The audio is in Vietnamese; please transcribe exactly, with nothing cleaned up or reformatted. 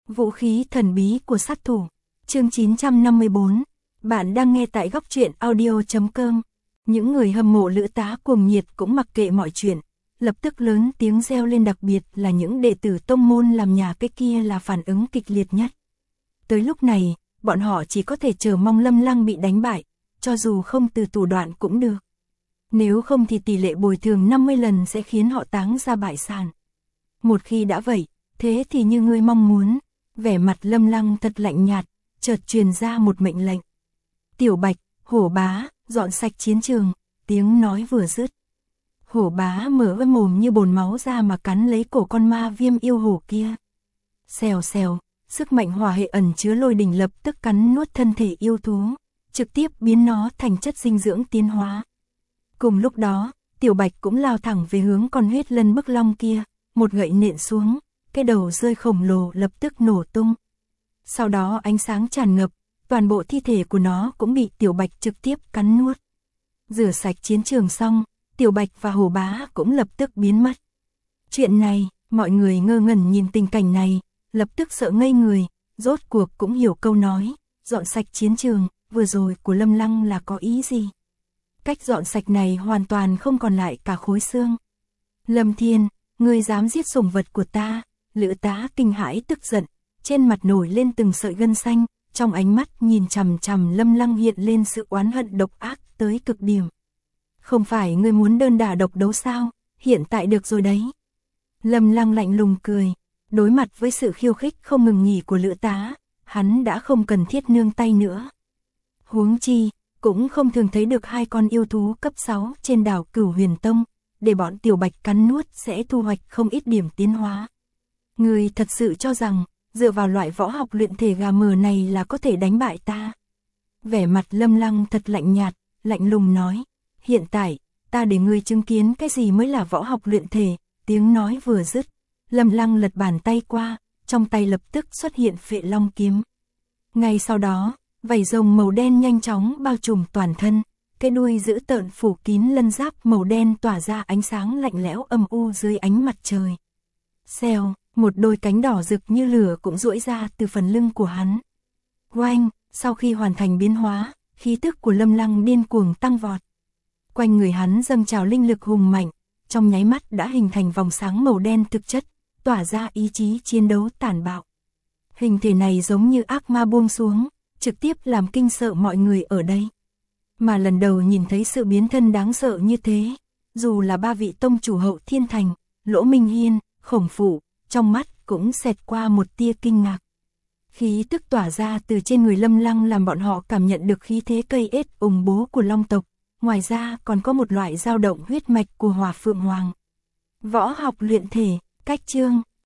Vũ khí thần bí của sát thủ. Chương chín trăm năm mươi bốn. Bạn đang nghe tại góc truyện audio chấm com. Những người hâm mộ Lữ Tá cuồng nhiệt cũng mặc kệ mọi chuyện, lập tức lớn tiếng reo lên, đặc biệt là những đệ tử tông môn làm nhà cái kia là phản ứng kịch liệt nhất. Tới lúc này, bọn họ chỉ có thể chờ mong Lâm Lăng bị đánh bại, cho dù không từ thủ đoạn cũng được. Nếu không thì tỷ lệ bồi thường năm mươi lần sẽ khiến họ táng ra bại sản. Một khi đã vậy, thế thì như ngươi mong muốn, vẻ mặt Lâm Lăng thật lạnh nhạt, chợt truyền ra một mệnh lệnh. Tiểu Bạch, Hổ Bá, dọn sạch chiến trường, tiếng nói vừa dứt. Hổ Bá mở cái mồm như bồn máu ra mà cắn lấy cổ con ma viêm yêu hổ kia. Xèo xèo, sức mạnh hỏa hệ ẩn chứa lôi đình lập tức cắn nuốt thân thể yêu thú, trực tiếp biến nó thành chất dinh dưỡng tiến hóa. Cùng lúc đó, Tiểu Bạch cũng lao thẳng về hướng con huyết lân bức long kia, một gậy nện xuống, cái đầu rơi khổng lồ lập tức nổ tung. Sau đó ánh sáng tràn ngập, toàn bộ thi thể của nó cũng bị Tiểu Bạch trực tiếp cắn nuốt. Rửa sạch chiến trường xong, Tiểu Bạch và Hổ Bá cũng lập tức biến mất. Chuyện này, mọi người ngơ ngẩn nhìn tình cảnh này, lập tức sợ ngây người, rốt cuộc cũng hiểu câu nói, dọn sạch chiến trường, vừa rồi của Lâm Lăng là có ý gì. Cách dọn sạch này hoàn toàn không còn lại cả khối xương. Lâm Thiên, ngươi dám giết sủng vật của ta? Lữ Tá kinh hãi tức giận, trên mặt nổi lên từng sợi gân xanh, trong ánh mắt nhìn chằm chằm Lâm Lăng hiện lên sự oán hận độc ác tới cực điểm. Không phải ngươi muốn đơn đả độc đấu sao? Hiện tại được rồi đấy. Lâm Lăng lạnh lùng cười, đối mặt với sự khiêu khích không ngừng nghỉ của Lữ Tá, hắn đã không cần thiết nương tay nữa. Huống chi, cũng không thường thấy được hai con yêu thú cấp sáu trên đảo Cửu Huyền Tông, để bọn Tiểu Bạch cắn nuốt sẽ thu hoạch không ít điểm tiến hóa. Ngươi thật sự cho rằng, dựa vào loại võ học luyện thể gà mờ này là có thể đánh bại ta? Vẻ mặt Lâm Lăng thật lạnh nhạt, lạnh lùng nói, hiện tại, ta để ngươi chứng kiến cái gì mới là võ học luyện thể. Tiếng nói vừa dứt, Lâm Lăng lật bàn tay qua, trong tay lập tức xuất hiện Phệ Long kiếm. Ngay sau đó, vảy rồng màu đen nhanh chóng bao trùm toàn thân, cái đuôi dữ tợn phủ kín lân giáp màu đen tỏa ra ánh sáng lạnh lẽo âm u dưới ánh mặt trời. Xèo, một đôi cánh đỏ rực như lửa cũng duỗi ra từ phần lưng của hắn. Oanh, sau khi hoàn thành biến hóa, khí tức của Lâm Lăng điên cuồng tăng vọt. Quanh người hắn dâng trào linh lực hùng mạnh, trong nháy mắt đã hình thành vòng sáng màu đen thực chất, tỏa ra ý chí chiến đấu tàn bạo. Hình thể này giống như ác ma buông xuống, trực tiếp làm kinh sợ mọi người ở đây. Mà lần đầu nhìn thấy sự biến thân đáng sợ như thế, dù là ba vị tông chủ Hậu Thiên Thành, Lỗ Minh Hiên, Khổng Phụ, trong mắt cũng xẹt qua một tia kinh ngạc. Khí tức tỏa ra từ trên người Lâm Lăng làm bọn họ cảm nhận được khí thế cây ết ủng bố của Long tộc, ngoài ra còn có một loại dao động huyết mạch của Hỏa Phượng Hoàng. Võ học luyện thể, cách chương.